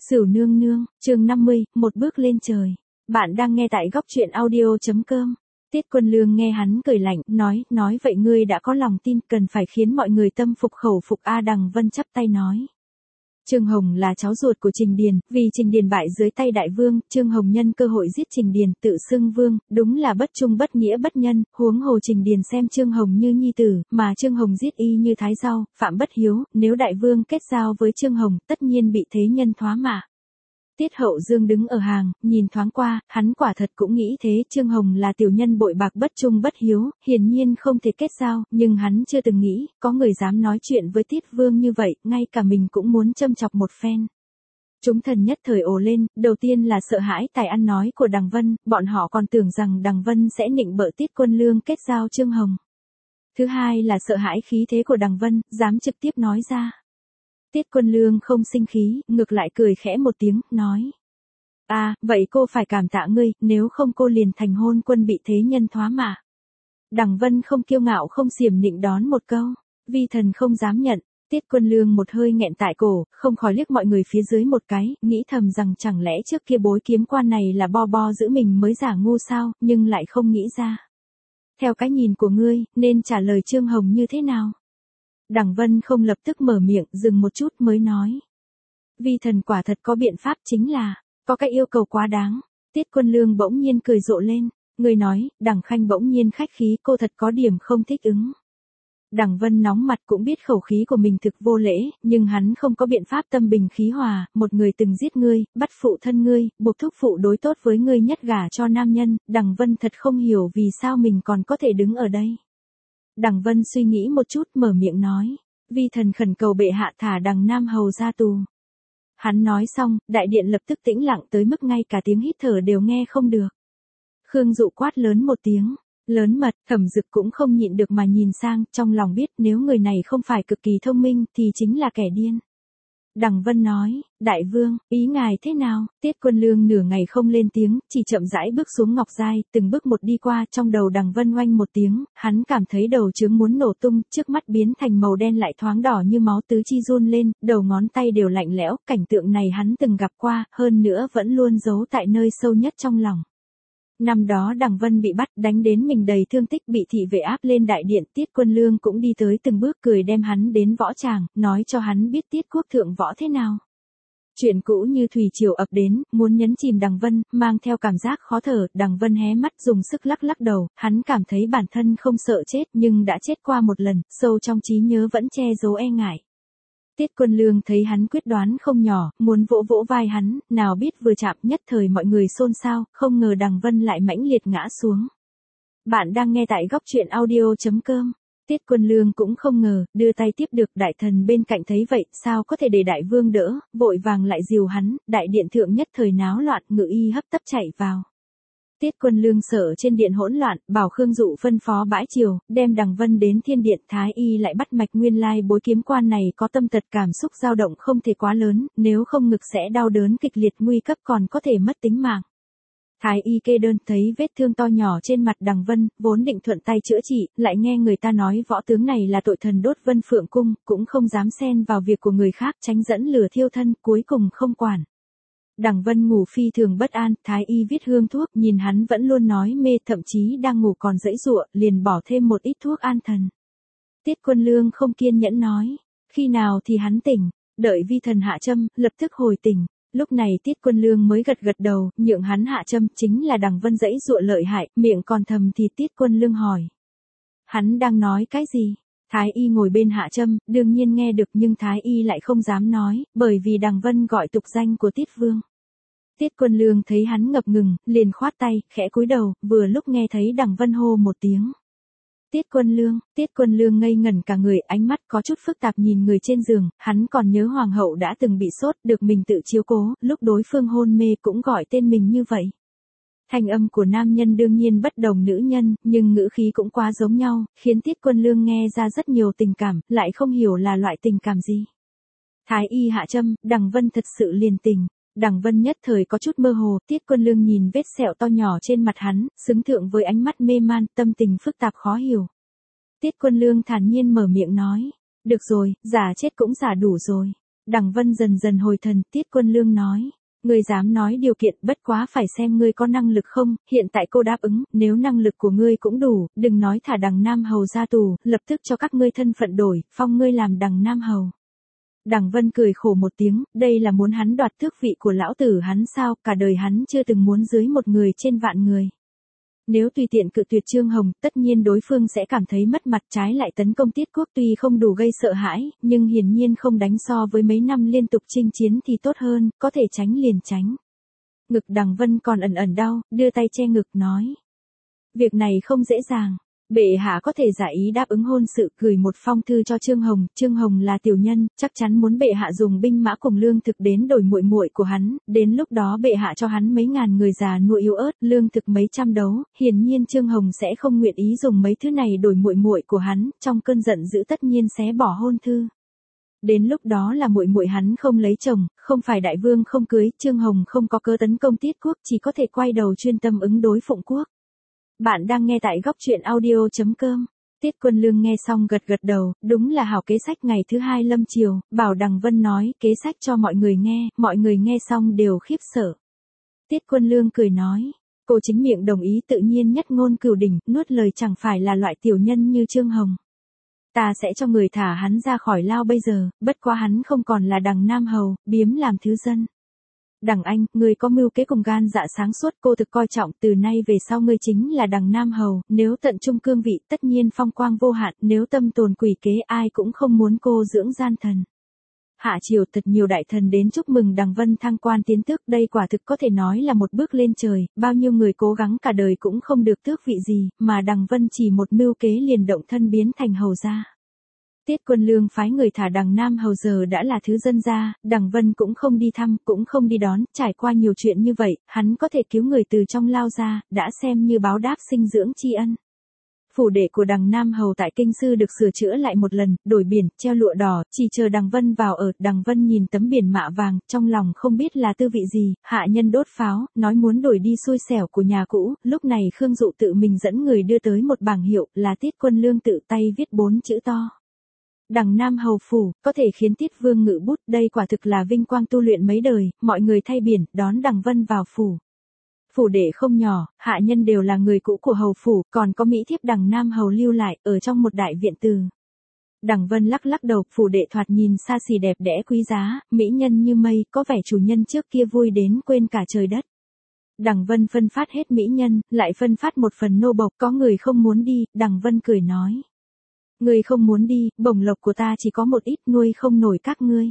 Sửu nương nương, chương 50, một bước lên trời. Bạn đang nghe tại góc truyện audio.com. Tiết Quân Lương nghe hắn cười lạnh, nói vậy ngươi đã có lòng tin, cần phải khiến mọi người tâm phục khẩu phục. Đằng Vân chắp tay nói. Trương Hồng là cháu ruột của Trình Điền, vì Trình Điền bại dưới tay đại vương, Trương Hồng nhân cơ hội giết Trình Điền, tự xưng vương, đúng là bất trung bất nghĩa bất nhân, huống hồ Trình Điền xem Trương Hồng như nhi tử, mà Trương Hồng giết y như thái rau, phạm bất hiếu, nếu đại vương kết giao với Trương Hồng, tất nhiên bị thế nhân thoá mạ. Tiết Hậu Dương đứng ở hàng, nhìn thoáng qua, hắn quả thật cũng nghĩ thế, Trương Hồng là tiểu nhân bội bạc bất trung bất hiếu, hiển nhiên không thể kết giao, nhưng hắn chưa từng nghĩ, có người dám nói chuyện với Tiết Vương như vậy, ngay cả mình cũng muốn châm chọc một phen. Chúng thần nhất thời ồ lên, đầu tiên là sợ hãi tài ăn nói của Đằng Vân, bọn họ còn tưởng rằng Đằng Vân sẽ nịnh bợ Tiết Quân Lương kết giao Trương Hồng. Thứ hai là sợ hãi khí thế của Đằng Vân, dám trực tiếp nói ra. Tiết Quân Lương không sinh khí, ngược lại cười khẽ một tiếng, nói. Vậy cô phải cảm tạ ngươi, nếu không cô liền thành hôn quân bị thế nhân thoá mạ. Đằng Vân không kiêu ngạo không xiểm nịnh đón một câu, vi thần không dám nhận. Tiết Quân Lương một hơi nghẹn tại cổ, không khỏi liếc mọi người phía dưới một cái, nghĩ thầm rằng chẳng lẽ trước kia bối kiếm quan này là bo giữ mình mới giả ngu sao, nhưng lại không nghĩ ra. Theo cái nhìn của ngươi, nên trả lời Trương Hồng như thế nào? Đằng Vân không lập tức mở miệng, dừng một chút mới nói. Vi thần quả thật có biện pháp, chính là, có cái yêu cầu quá đáng. Tiết Quân Lương bỗng nhiên cười rộ lên, người nói, Đằng Khanh bỗng nhiên khách khí, cô thật có điểm không thích ứng. Đằng Vân nóng mặt cũng biết khẩu khí của mình thực vô lễ, nhưng hắn không có biện pháp tâm bình khí hòa, một người từng giết ngươi, bắt phụ thân ngươi, buộc thúc phụ đối tốt với ngươi nhất gả cho nam nhân, Đằng Vân thật không hiểu vì sao mình còn có thể đứng ở đây. Đằng Vân suy nghĩ một chút mở miệng nói, vi thần khẩn cầu bệ hạ thả Đằng Nam Hầu ra tù. Hắn nói xong, đại điện lập tức tĩnh lặng tới mức ngay cả tiếng hít thở đều nghe không được. Khương Dụ quát lớn một tiếng, lớn mật, Thẩm Dực cũng không nhịn được mà nhìn sang, trong lòng biết nếu người này không phải cực kỳ thông minh thì chính là kẻ điên. Đằng Vân nói, đại vương, ý ngài thế nào? Tiết Quân Lương nửa ngày không lên tiếng, chỉ chậm rãi bước xuống ngọc giai, từng bước một đi qua, trong đầu Đằng Vân oanh một tiếng, hắn cảm thấy đầu trướng muốn nổ tung, trước mắt biến thành màu đen lại thoáng đỏ như máu, tứ chi run lên, đầu ngón tay đều lạnh lẽo, cảnh tượng này hắn từng gặp qua, hơn nữa vẫn luôn giấu tại nơi sâu nhất trong lòng. Năm đó Đằng Vân bị bắt, đánh đến mình đầy thương tích, bị thị vệ áp lên đại điện, Tiết Quân Lương cũng đi tới từng bước cười đem hắn đến võ tràng, nói cho hắn biết Tiết quốc thượng võ thế nào. Chuyện cũ như thủy triều ập đến, muốn nhấn chìm Đằng Vân, mang theo cảm giác khó thở, Đằng Vân hé mắt dùng sức lắc đầu, hắn cảm thấy bản thân không sợ chết nhưng đã chết qua một lần, sâu trong trí nhớ vẫn che giấu e ngại. Tiết Quân Lương thấy hắn quyết đoán không nhỏ, muốn vỗ vai hắn, nào biết vừa chạm nhất thời mọi người xôn xao, không ngờ Đằng Vân lại mãnh liệt ngã xuống. Bạn đang nghe tại góc truyện audio.com. Tiết Quân Lương cũng không ngờ, đưa tay tiếp được, đại thần bên cạnh thấy vậy, sao có thể để đại vương đỡ, vội vàng lại dìu hắn, đại điện thượng nhất thời náo loạn, ngự y hấp tấp chạy vào. Tiết Quân Lương sợ trên điện hỗn loạn, bảo Khương Dụ phân phó bãi triều, đem Đằng Vân đến thiên điện, thái y lại bắt mạch, nguyên lai bối kiếm quan này có tâm tật, cảm xúc dao động không thể quá lớn, nếu không ngực sẽ đau đớn kịch liệt, nguy cấp còn có thể mất tính mạng. Thái y kê đơn, thấy vết thương to nhỏ trên mặt Đằng Vân, vốn định thuận tay chữa trị, lại nghe người ta nói võ tướng này là tội thần đốt Vân Phượng cung, cũng không dám xen vào việc của người khác, tránh dẫn lửa thiêu thân, cuối cùng không quản. Đằng Vân ngủ phi thường bất an, thái y viết hương thuốc, nhìn hắn vẫn luôn nói mê, thậm chí đang ngủ còn giãy giụa, liền bỏ thêm một ít thuốc an thần. Tiết Quân Lương không kiên nhẫn nói, khi nào thì hắn tỉnh, đợi vi thần hạ châm, lập tức hồi tỉnh. Lúc này Tiết Quân Lương mới gật đầu, nhượng hắn hạ châm, chính là Đằng Vân giãy giụa lợi hại, miệng còn thầm thì Tiết Quân Lương hỏi. Hắn đang nói cái gì? Thái y ngồi bên hạ châm, đương nhiên nghe được nhưng thái y lại không dám nói, bởi vì Đằng Vân gọi tục danh của Tiết Vương. Tiết Quân Lương thấy hắn ngập ngừng, liền khoát tay, khẽ cúi đầu, vừa lúc nghe thấy Đằng Vân hô một tiếng. Tiết Quân Lương ngây ngẩn cả người, ánh mắt có chút phức tạp nhìn người trên giường, hắn còn nhớ hoàng hậu đã từng bị sốt, được mình tự chiếu cố, lúc đối phương hôn mê cũng gọi tên mình như vậy. Thanh âm của nam nhân đương nhiên bất đồng nữ nhân, nhưng ngữ khí cũng quá giống nhau, khiến Tiết Quân Lương nghe ra rất nhiều tình cảm, lại không hiểu là loại tình cảm gì. Thái y hạ châm, Đằng Vân thật sự liền tỉnh. Đằng Vân nhất thời có chút mơ hồ, Tiết Quân Lương nhìn vết sẹo to nhỏ trên mặt hắn, xứng thượng với ánh mắt mê man, tâm tình phức tạp khó hiểu. Tiết Quân Lương thản nhiên mở miệng nói, được rồi, giả chết cũng giả đủ rồi. Đằng Vân dần dần hồi thần, Tiết Quân Lương nói. Ngươi dám nói điều kiện, bất quá phải xem ngươi có năng lực không, hiện tại cô đáp ứng, nếu năng lực của ngươi cũng đủ, đừng nói thả đằng Nam Hầu ra tù, lập tức cho các ngươi thân phận đổi, phong ngươi làm đằng Nam Hầu. Đằng Vân cười khổ một tiếng, đây là muốn hắn đoạt tước vị của lão tử hắn sao, cả đời hắn chưa từng muốn dưới một người trên vạn người. Nếu tùy tiện cự tuyệt Trương Hồng, tất nhiên đối phương sẽ cảm thấy mất mặt, trái lại tấn công Tiết Quốc tuy không đủ gây sợ hãi, nhưng hiển nhiên không đánh so với mấy năm liên tục chinh chiến thì tốt hơn, có thể tránh liền tránh. Ngực Đằng Vân còn ẩn ẩn đau, đưa tay che ngực nói. Việc này không dễ dàng. Bệ hạ có thể giả ý đáp ứng hôn sự, gửi một phong thư cho Trương Hồng là tiểu nhân, chắc chắn muốn bệ hạ dùng binh mã cùng lương thực đến đổi muội muội của hắn, đến lúc đó bệ hạ cho hắn mấy ngàn người già nua yếu ớt, lương thực mấy trăm đấu, hiển nhiên Trương Hồng sẽ không nguyện ý dùng mấy thứ này đổi muội muội của hắn, trong cơn giận dữ tất nhiên sẽ bỏ hôn thư. Đến lúc đó là muội muội hắn không lấy chồng, không phải đại vương không cưới, Trương Hồng không có cớ tấn công Tiết Quốc, chỉ có thể quay đầu chuyên tâm ứng đối Phụng Quốc. Bạn đang nghe tại góc truyện audio.com. Tiết Quân Lương nghe xong gật gật đầu, đúng là hảo kế sách. Ngày thứ hai lâm chiều, bảo Đằng Vân nói kế sách cho mọi người nghe xong đều khiếp sợ. Tiết Quân Lương cười nói, cô chính miệng đồng ý tự nhiên nhất ngôn cửu đỉnh, nuốt lời chẳng phải là loại tiểu nhân như Trương Hồng. Ta sẽ cho người thả hắn ra khỏi lao bây giờ, bất quá hắn không còn là đằng Nam Hầu, biếm làm thứ dân. Đằng Anh, ngươi có mưu kế cùng gan dạ sáng suốt, cô thực coi trọng, từ nay về sau ngươi chính là đằng Nam Hầu, nếu tận trung cương vị tất nhiên phong quang vô hạn, nếu tâm tồn quỷ kế ai cũng không muốn cô dưỡng gian thần. Hạ triều thật nhiều đại thần đến chúc mừng Đằng Vân thăng quan tiến tước, đây quả thực có thể nói là một bước lên trời, bao nhiêu người cố gắng cả đời cũng không được tước vị gì, mà Đằng Vân chỉ một mưu kế liền động thân biến thành hầu gia. Tiết Quân Lương phái người thả đằng Nam Hầu giờ đã là thứ dân gia, Đằng Vân cũng không đi thăm, cũng không đi đón, trải qua nhiều chuyện như vậy, hắn có thể cứu người từ trong lao ra, đã xem như báo đáp sinh dưỡng tri ân. Phủ đệ của đằng Nam Hầu tại Kinh Sư được sửa chữa lại một lần, đổi biển, treo lụa đỏ, chỉ chờ Đằng Vân vào ở. Đằng Vân nhìn tấm biển mạ vàng, trong lòng không biết là tư vị gì, hạ nhân đốt pháo, nói muốn đổi đi xui xẻo của nhà cũ, lúc này Khương Dụ tự mình dẫn người đưa tới một bảng hiệu, là Tiết Quân Lương tự tay viết 4 chữ to. Đằng Nam Hầu phủ, có thể khiến Tiết Vương ngự bút, đây quả thực là vinh quang tu luyện mấy đời, mọi người thay biển, đón Đằng Vân vào phủ. Phủ đệ không nhỏ, hạ nhân đều là người cũ của hầu phủ, còn có mỹ thiếp đằng Nam Hầu lưu lại, ở trong một đại viện từ. Đằng Vân lắc lắc đầu, phủ đệ thoạt nhìn xa xỉ đẹp đẽ quý giá, mỹ nhân như mây, có vẻ chủ nhân trước kia vui đến quên cả trời đất. Đằng Vân phân phát hết mỹ nhân, lại phân phát một phần nô bộc, có người không muốn đi, Đằng Vân cười nói. Ngươi không muốn đi, bổng lộc của ta chỉ có một ít, nuôi không nổi các ngươi.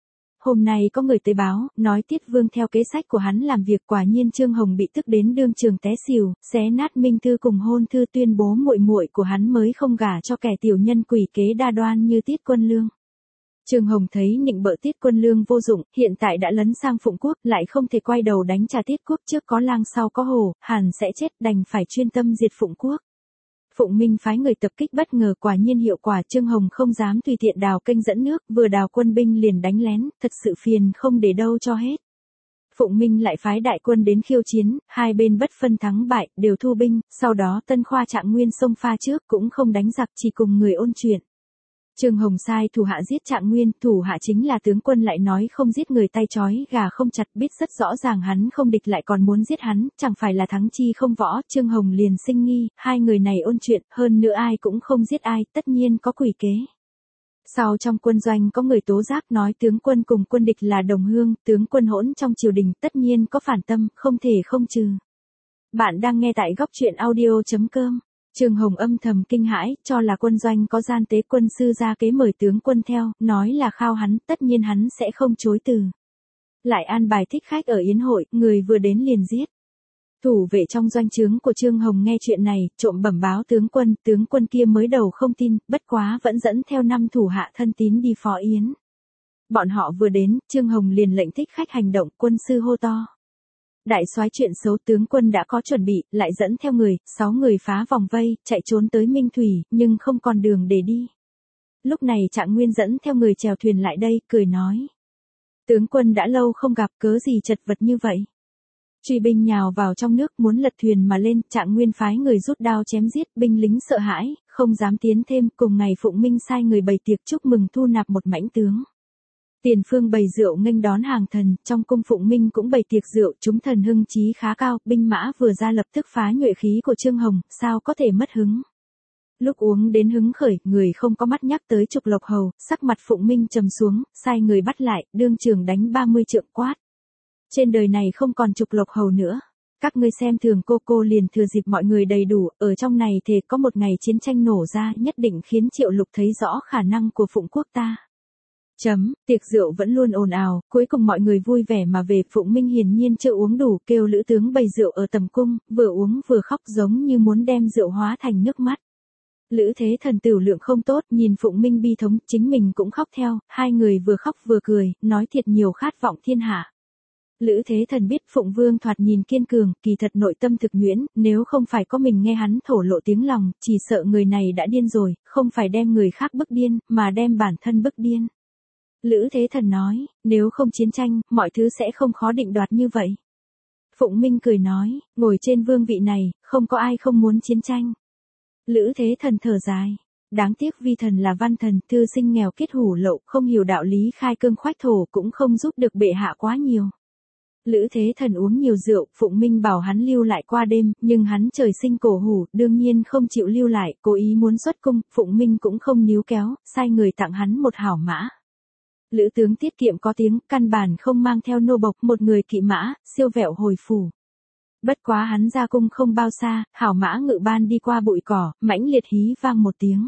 Hôm nay có người tới báo, nói Tiết Vương theo kế sách của hắn làm việc, quả nhiên Trương Hồng bị tức đến đương trường té xỉu, xé nát minh thư cùng hôn thư, tuyên bố muội muội của hắn mới không gả cho kẻ tiểu nhân quỷ kế đa đoan như Tiết Quân Lương. Trương Hồng thấy nịnh bợ Tiết Quân Lương vô dụng, hiện tại đã lấn sang Phụng Quốc, lại không thể quay đầu đánh trả Tiết Quốc, trước có lang sau có hổ, hẳn sẽ chết, đành phải chuyên tâm diệt Phụng Quốc. Phụng Minh phái người tập kích bất ngờ, quả nhiên hiệu quả, Trương Hồng không dám tùy tiện đào kênh dẫn nước, vừa đào quân binh liền đánh lén, thật sự phiền không để đâu cho hết. Phụng Minh lại phái đại quân đến khiêu chiến, hai bên bất phân thắng bại, đều thu binh, sau đó Tân Khoa Trạng Nguyên xông pha trước, cũng không đánh giặc, chỉ cùng người ôn chuyện. Trương Hồng sai thủ hạ giết Trạng Nguyên, thủ hạ chính là tướng quân lại nói không giết người tay trói gà không chặt, biết rất rõ ràng hắn không địch lại còn muốn giết hắn, chẳng phải là thắng chi không võ. Trương Hồng liền sinh nghi, hai người này ôn chuyện, hơn nữa ai cũng không giết ai, tất nhiên có quỷ kế. Sau trong quân doanh có người tố giác nói tướng quân cùng quân địch là đồng hương, tướng quân hỗn trong triều đình, tất nhiên có phản tâm, không thể không trừ. Bạn đang nghe tại góc truyện audio.com. Trương Hồng âm thầm kinh hãi, cho là quân doanh có gian tế, quân sư ra kế mời tướng quân theo, nói là khao hắn, tất nhiên hắn sẽ không chối từ. Lại an bài thích khách ở yến hội, người vừa đến liền giết. Thủ vệ trong doanh trướng của Trương Hồng nghe chuyện này, trộm bẩm báo tướng quân kia mới đầu không tin, bất quá vẫn dẫn theo 5 thủ hạ thân tín đi phó yến. Bọn họ vừa đến, Trương Hồng liền lệnh thích khách hành động, quân sư hô to. Đại soái, chuyện xấu, tướng quân đã có chuẩn bị, lại dẫn theo người, 6 người phá vòng vây, chạy trốn tới Minh Thủy, nhưng không còn đường để đi. Lúc này Trạng Nguyên dẫn theo người chèo thuyền lại đây, cười nói. Tướng quân đã lâu không gặp, cớ gì chật vật như vậy. Truy binh nhào vào trong nước muốn lật thuyền mà lên, Trạng Nguyên phái người rút đao chém giết, binh lính sợ hãi, không dám tiến thêm, cùng ngày Phụng Minh sai người bày tiệc chúc mừng thu nạp một mãnh tướng. Tiền phương bày rượu nghênh đón hàng thần, trong cung Phụng Minh cũng bày tiệc rượu, chúng thần hưng chí khá cao, binh mã vừa ra lập tức phá nhuệ khí của Trương Hồng, sao có thể mất hứng. Lúc uống đến hứng khởi, người không có mắt nhắc tới Trục Lộc Hầu, sắc mặt Phụng Minh trầm xuống, sai người bắt lại, đương trường đánh 30 trượng quát. Trên đời này không còn Trục Lộc Hầu nữa. Các ngươi xem thường cô liền thừa dịp mọi người đầy đủ, ở trong này thì có một ngày chiến tranh nổ ra nhất định khiến Triệu Lục thấy rõ khả năng của Phụng quốc ta. Tiệc rượu vẫn luôn ồn ào, cuối cùng mọi người vui vẻ mà về, Phụng Minh hiển nhiên chưa uống đủ, kêu lữ tướng bày rượu ở tầm cung, vừa uống vừa khóc giống như muốn đem rượu hóa thành nước mắt. Lữ Thế Thần tửu lượng không tốt, nhìn Phụng Minh bi thống, chính mình cũng khóc theo, hai người vừa khóc vừa cười, nói thiệt nhiều khát vọng thiên hạ. Lữ Thế Thần biết Phụng Vương thoạt nhìn kiên cường, kỳ thật nội tâm thực nhuyễn, nếu không phải có mình nghe hắn thổ lộ tiếng lòng, chỉ sợ người này đã điên rồi, không phải đem người khác bức điên, mà đem bản thân bức điên. Lữ Thế Thần nói, nếu không chiến tranh, mọi thứ sẽ không khó định đoạt như vậy. Phụng Minh cười nói, ngồi trên vương vị này, không có ai không muốn chiến tranh. Lữ Thế Thần thở dài. Đáng tiếc vi thần là văn thần, thư sinh nghèo kết hủ lậu, không hiểu đạo lý khai cương khoách thổ, cũng không giúp được bệ hạ quá nhiều. Lữ Thế Thần uống nhiều rượu, Phụng Minh bảo hắn lưu lại qua đêm, nhưng hắn trời sinh cổ hủ, đương nhiên không chịu lưu lại, cố ý muốn xuất cung, Phụng Minh cũng không níu kéo, sai người tặng hắn một hảo mã. Lữ tướng tiết kiệm có tiếng, căn bản không mang theo nô bộc, một người kỵ mã, siêu vẹo hồi phủ. Bất quá hắn ra cung không bao xa, hảo mã ngự ban đi qua bụi cỏ, mãnh liệt hí vang một tiếng.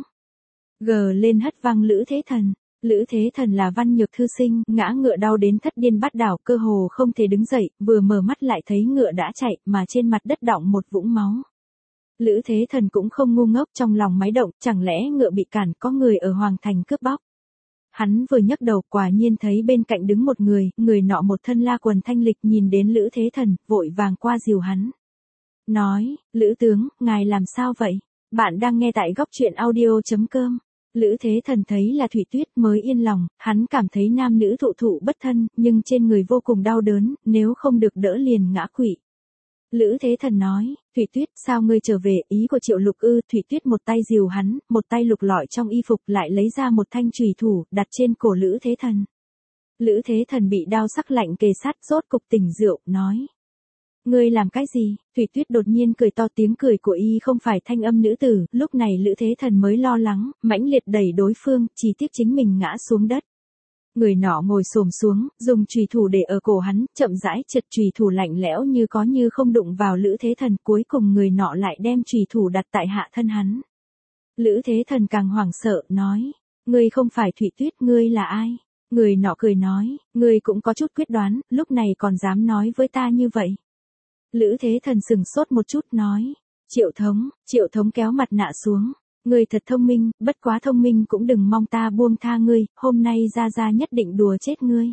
Gờ lên hất vang Lữ Thế Thần. Lữ Thế Thần là văn nhược thư sinh, ngã ngựa đau đến thất điên bát đảo, cơ hồ không thể đứng dậy, vừa mở mắt lại thấy ngựa đã chạy, mà trên mặt đất đọng một vũng máu. Lữ Thế Thần cũng không ngu ngốc, trong lòng máy động, chẳng lẽ ngựa bị cản, có người ở Hoàng Thành cướp bóc. Hắn vừa nhấc đầu, quả nhiên thấy bên cạnh đứng một người nọ một thân la quần thanh lịch, nhìn đến Lữ Thế Thần, vội vàng qua dìu hắn. Nói, Lữ tướng, ngài làm sao vậy? Bạn đang nghe tại góc truyện audio.com. Lữ Thế Thần thấy là Thủy Tuyết mới yên lòng, hắn cảm thấy nam nữ thụ bất thân, nhưng trên người vô cùng đau đớn, nếu không được đỡ liền ngã quỵ. Lữ Thế Thần nói, Thủy Tuyết, sao ngươi trở về, ý của Triệu Lục ư? Thủy Tuyết một tay dìu hắn, một tay lục lọi trong y phục, lại lấy ra một thanh chùy thủ, đặt trên cổ Lữ Thế Thần. Lữ Thế Thần bị đao sắc lạnh kề sát, rốt cục tỉnh rượu, nói. Ngươi làm cái gì? Thủy Tuyết đột nhiên cười to, tiếng cười của y không phải thanh âm nữ tử, lúc này Lữ Thế Thần mới lo lắng, mãnh liệt đẩy đối phương, chỉ tiếc chính mình ngã xuống đất. Người nọ ngồi xổm xuống, dùng chùy thủ để ở cổ hắn, chậm rãi chật chùy thủ lạnh lẽo như có như không đụng vào Lữ Thế Thần, cuối cùng người nọ lại đem chùy thủ đặt tại hạ thân hắn. Lữ Thế Thần càng hoảng sợ, nói, ngươi không phải Thủy Tuyết, ngươi là ai? Người nọ cười nói, ngươi cũng có chút quyết đoán, lúc này còn dám nói với ta như vậy. Lữ Thế Thần sừng sốt một chút nói, Triệu Thống kéo mặt nạ xuống, ngươi thật thông minh, bất quá thông minh cũng đừng mong ta buông tha ngươi, hôm nay ra nhất định đùa chết ngươi.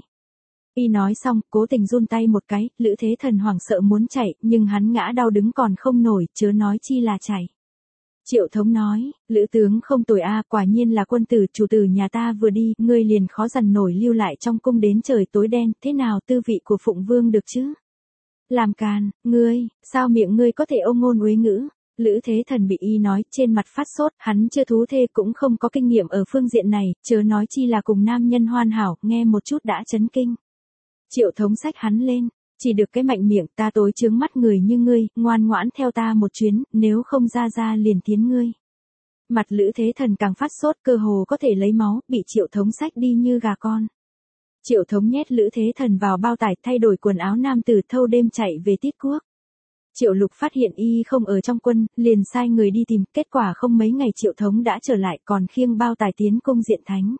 Y nói xong, cố tình run tay một cái, Lữ Thế Thần hoảng sợ muốn chạy, nhưng hắn ngã đau đứng còn không nổi, chớ nói chi là chạy. Triệu Thống nói, Lữ tướng không tồi a, quả nhiên là quân tử, chủ tử nhà ta vừa đi, ngươi liền khó dằn nổi lưu lại trong cung đến trời tối đen, thế nào tư vị của Phụng Vương được chứ? Làm càn, ngươi, sao miệng ngươi có thể ôm ngôn uế ngữ? Lữ Thế Thần bị y nói, trên mặt phát sốt, hắn chưa thú thê cũng không có kinh nghiệm ở phương diện này, chớ nói chi là cùng nam nhân hoàn hảo, nghe một chút đã chấn kinh. Triệu Thống xách hắn lên, chỉ được cái mạnh miệng, ta tối chướng mắt người như ngươi, ngoan ngoãn theo ta một chuyến, nếu không ra liền thiến ngươi. Mặt Lữ Thế Thần càng phát sốt, cơ hồ có thể lấy máu, bị Triệu Thống xách đi như gà con. Triệu Thống nhét Lữ Thế Thần vào bao tải, thay đổi quần áo nam tử, thâu đêm chạy về Tiết Quốc. Triệu Lục phát hiện y không ở trong quân, liền sai người đi tìm, kết quả không mấy ngày Triệu Thống đã trở lại, còn khiêng bao tải tiến cung diện thánh.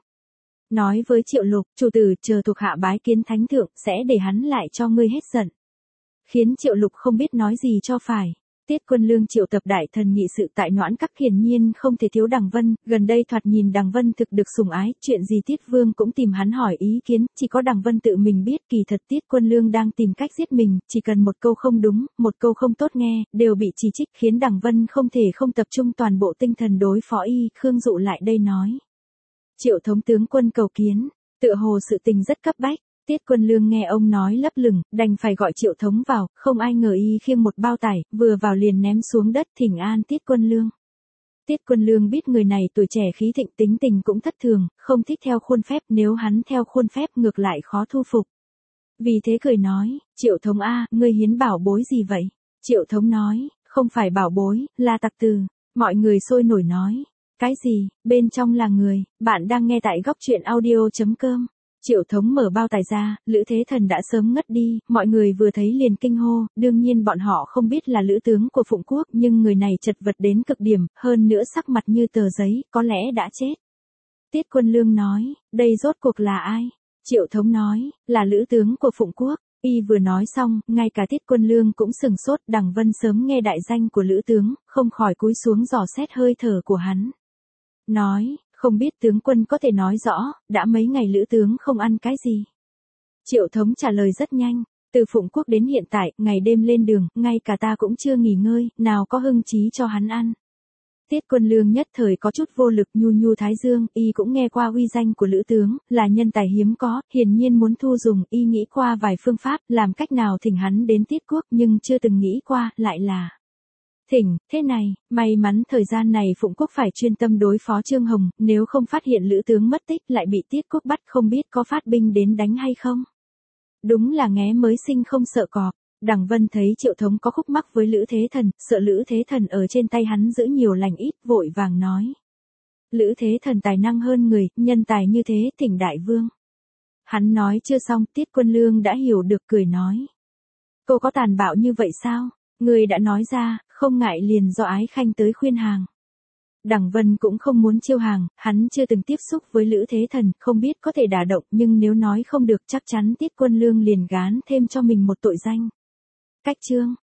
Nói với Triệu Lục, chủ tử, chờ thuộc hạ bái kiến thánh thượng, sẽ để hắn lại cho ngươi hết giận. Khiến Triệu Lục không biết nói gì cho phải. Tiết Quân Lương triệu tập đại thần nghị sự tại Noãn Các, hiển nhiên không thể thiếu Đằng Vân, gần đây thoạt nhìn Đằng Vân thực được sủng ái, chuyện gì Tiết Vương cũng tìm hắn hỏi ý kiến, chỉ có Đằng Vân tự mình biết, kỳ thật Tiết Quân Lương đang tìm cách giết mình, chỉ cần một câu không đúng, một câu không tốt nghe, đều bị chỉ trích, khiến Đằng Vân không thể không tập trung toàn bộ tinh thần đối phó y. Khương Dụ lại đây nói, Triệu Thống tướng quân cầu kiến, tựa hồ sự tình rất cấp bách. Tiết Quân Lương nghe ông nói lấp lửng, đành phải gọi Triệu Thống vào, không ai ngờ y khiêng một bao tải, vừa vào liền ném xuống đất, thỉnh an Tiết Quân Lương. Tiết Quân Lương biết người này tuổi trẻ khí thịnh, tính tình cũng thất thường, không thích theo khuôn phép, nếu hắn theo khuôn phép ngược lại khó thu phục. Vì thế cười nói, Triệu Thống a, ngươi hiến bảo bối gì vậy? Triệu Thống nói, không phải bảo bối, là tặc từ. Mọi người sôi nổi nói, cái gì, bên trong là người, bạn đang nghe tại góc truyện audio.com. Triệu Thống mở bao tài ra, Lữ Thế Thần đã sớm ngất đi, mọi người vừa thấy liền kinh hô, đương nhiên bọn họ không biết là lữ tướng của Phụng Quốc, nhưng người này chật vật đến cực điểm, hơn nữa sắc mặt như tờ giấy, có lẽ đã chết. Tiết Quân Lương nói, đây rốt cuộc là ai? Triệu Thống nói, là lữ tướng của Phụng Quốc. Y vừa nói xong, ngay cả Tiết Quân Lương cũng sừng sốt, Đằng Vân sớm nghe đại danh của lữ tướng, không khỏi cúi xuống dò xét hơi thở của hắn. Nói, không biết tướng quân có thể nói rõ, đã mấy ngày lữ tướng không ăn cái gì. Triệu Thống trả lời rất nhanh, từ Phụng Quốc đến hiện tại, ngày đêm lên đường, ngay cả ta cũng chưa nghỉ ngơi, nào có hưng trí cho hắn ăn. Tiết Quân Lương nhất thời có chút vô lực, nhu nhu thái dương, y cũng nghe qua uy danh của lữ tướng, là nhân tài hiếm có, hiển nhiên muốn thu dùng, y nghĩ qua vài phương pháp, làm cách nào thỉnh hắn đến Tiết Quốc, nhưng chưa từng nghĩ qua, lại là thỉnh, thế này, may mắn thời gian này Phụng Quốc phải chuyên tâm đối phó Trương Hồng, nếu không phát hiện lữ tướng mất tích lại bị Tiết Quốc bắt, không biết có phát binh đến đánh hay không. Đúng là nghé mới sinh không sợ cọp. Đằng Vân thấy Triệu Thống có khúc mắc với Lữ Thế Thần, sợ Lữ Thế Thần ở trên tay hắn giữ nhiều lành ít, vội vàng nói. Lữ Thế Thần tài năng hơn người, nhân tài như thế, thỉnh đại vương. Hắn nói chưa xong, Tiết Quân Lương đã hiểu được, cười nói. Cô có tàn bạo như vậy sao? Người đã nói ra, không ngại liền do ái khanh tới khuyên hàng. Đằng Vân cũng không muốn chiêu hàng, hắn chưa từng tiếp xúc với Lữ Thế Thần, không biết có thể đả động, nhưng nếu nói không được chắc chắn Tiết Quân Lương liền gán thêm cho mình một tội danh. Cách chương